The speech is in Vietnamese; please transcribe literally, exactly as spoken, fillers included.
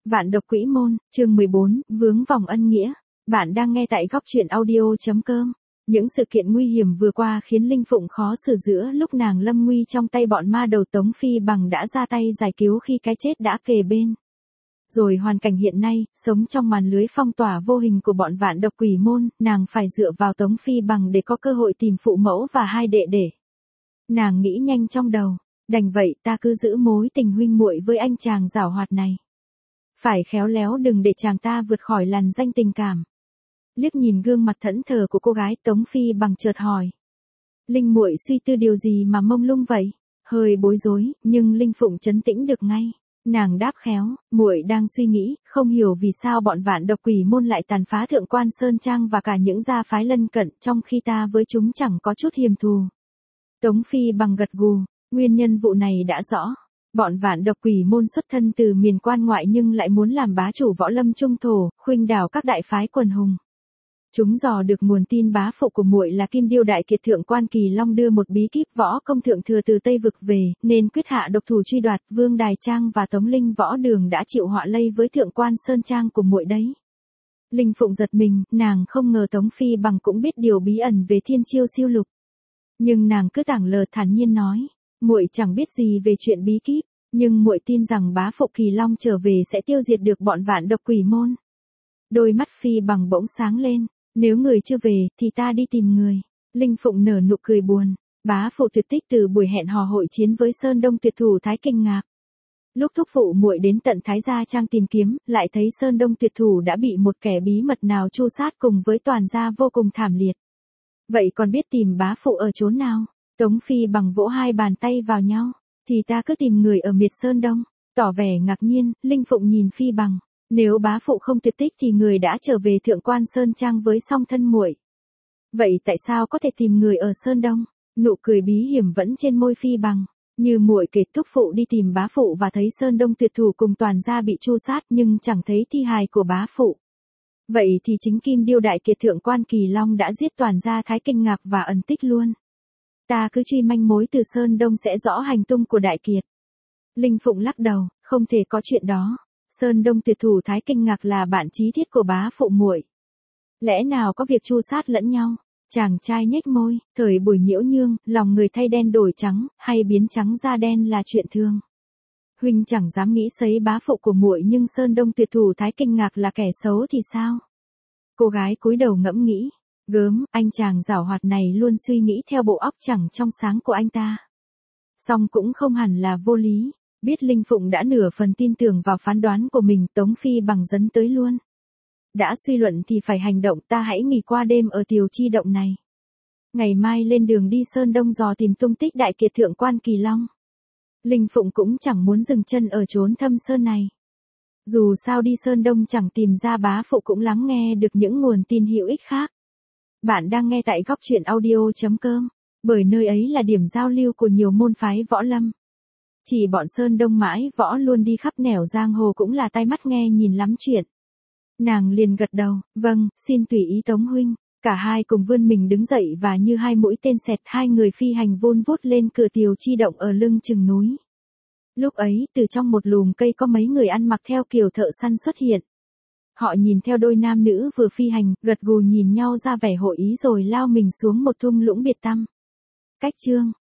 Vạn độc quỷ môn, chương mười bốn, vướng vòng ân nghĩa. Bạn đang nghe tại góc truyện audio.com. Những sự kiện nguy hiểm vừa qua khiến Linh Phụng khó xử giữa lúc nàng lâm nguy trong tay bọn ma đầu Tống Phi Bằng đã ra tay giải cứu khi cái chết đã kề bên. Rồi hoàn cảnh hiện nay, sống trong màn lưới phong tỏa vô hình của bọn vạn độc quỷ môn, nàng phải dựa vào Tống Phi Bằng để có cơ hội tìm phụ mẫu và hai đệ đệ. Nàng nghĩ nhanh trong đầu, đành vậy ta cứ giữ mối tình huynh muội với anh chàng giảo hoạt này. Phải khéo léo đừng để chàng ta vượt khỏi làn danh tình cảm. Liếc nhìn gương mặt thẫn thờ của cô gái, Tống Phi Bằng chợt hỏi. Linh muội suy tư điều gì mà mông lung vậy? Hơi bối rối, nhưng Linh Phụng trấn tĩnh được ngay. Nàng đáp khéo, muội đang suy nghĩ, không hiểu vì sao bọn vạn độc quỷ môn lại tàn phá Thượng Quan Sơn Trang và cả những gia phái lân cận, trong khi ta với chúng chẳng có chút hiềm thù. Tống Phi Bằng gật gù, nguyên nhân vụ này đã rõ. Bọn vạn độc quỷ môn xuất thân từ miền quan ngoại nhưng lại muốn làm bá chủ võ lâm trung thổ, khuynh đảo các đại phái quần hùng. Chúng dò được nguồn tin bá phụ của muội là Kim Điêu Đại Kiệt Thượng Quan Kỳ Long đưa một bí kíp võ công thượng thừa từ Tây vực về, nên quyết hạ độc thủ truy đoạt. Vương Đài Trang và Tống Linh Võ Đường đã chịu họa lây với Thượng Quan Sơn Trang của muội đấy. Linh Phụng giật mình, nàng không ngờ Tống Phi Bằng cũng biết điều bí ẩn về Thiên Chiêu Siêu Lục. Nhưng nàng cứ tảng lờ thản nhiên nói, muội chẳng biết gì về chuyện bí kíp, nhưng muội tin rằng bá phụ Kỳ Long trở về sẽ tiêu diệt được bọn vạn độc quỷ môn. Đôi mắt Phi Bằng bỗng sáng lên. Nếu người chưa về, thì ta đi tìm người. Linh Phụng nở nụ cười buồn. Bá phụ tuyệt tích từ buổi hẹn hò hội chiến với Sơn Đông tuyệt thủ Thái Kinh Ngạc. Lúc thúc phụ muội đến tận Thái Gia Trang tìm kiếm, lại thấy Sơn Đông tuyệt thủ đã bị một kẻ bí mật nào tru sát cùng với toàn gia vô cùng thảm liệt. Vậy còn biết tìm bá phụ ở chốn nào? Tống Phi Bằng vỗ hai bàn tay vào nhau. Thì ta cứ tìm người ở miệt Sơn Đông. Tỏ vẻ ngạc nhiên, Linh Phụng nhìn Phi Bằng. Nếu bá phụ không tuyệt tích thì người đã trở về Thượng Quan Sơn Trang với song thân muội. Vậy tại sao có thể tìm người ở Sơn Đông? Nụ cười bí hiểm vẫn trên môi Phi Bằng. Như muội kể thúc phụ đi tìm bá phụ và thấy Sơn Đông tuyệt thủ cùng toàn gia bị tru sát nhưng chẳng thấy thi hài của bá phụ. Vậy thì chính Kim Điêu Đại Kiệt Thượng Quan Kỳ Long đã giết toàn gia Thái Kinh Ngạc và ẩn tích luôn. Ta cứ truy manh mối từ Sơn Đông sẽ rõ hành tung của Đại Kiệt. Linh Phụng lắc đầu, không thể có chuyện đó. Sơn Đông tuyệt thủ Thái Kinh Ngạc là bạn chí thiết của bá phụ muội. Lẽ nào có việc tru sát lẫn nhau? Chàng trai nhếch môi, thời buổi nhiễu nhương, lòng người thay đen đổi trắng, hay biến trắng ra đen là chuyện thường. Huynh chẳng dám nghĩ sấy bá phụ của muội nhưng Sơn Đông tuyệt thủ Thái Kinh Ngạc là kẻ xấu thì sao? Cô gái cúi đầu ngẫm nghĩ, gớm, anh chàng giảo hoạt này luôn suy nghĩ theo bộ óc chẳng trong sáng của anh ta. Song cũng không hẳn là vô lý. Biết Linh Phụng đã nửa phần tin tưởng vào phán đoán của mình, Tống Phi Bằng dấn tới luôn. Đã suy luận thì phải hành động, ta hãy nghỉ qua đêm ở Tiều Chi Động này. Ngày mai lên đường đi Sơn Đông dò tìm tung tích Đại Kiệt Thượng Quan Kỳ Long. Linh Phụng cũng chẳng muốn dừng chân ở chốn thâm sơn này. Dù sao đi Sơn Đông chẳng tìm ra bá phụ cũng lắng nghe được những nguồn tin hữu ích khác. Bạn đang nghe tại góc truyện audio.com, bởi nơi ấy là điểm giao lưu của nhiều môn phái võ lâm. Chỉ bọn Sơn Đông mãi võ luôn đi khắp nẻo giang hồ cũng là tai mắt nghe nhìn lắm chuyện. Nàng liền gật đầu, vâng, xin tùy ý Tống huynh. Cả hai cùng vươn mình đứng dậy và như hai mũi tên xẹt hai người phi hành vun vút lên cửa Tiều Chi Động ở lưng chừng núi. Lúc ấy, từ trong một lùm cây có mấy người ăn mặc theo kiểu thợ săn xuất hiện. Họ nhìn theo đôi nam nữ vừa phi hành, gật gù nhìn nhau ra vẻ hội ý rồi lao mình xuống một thung lũng biệt tăm. Cách chương.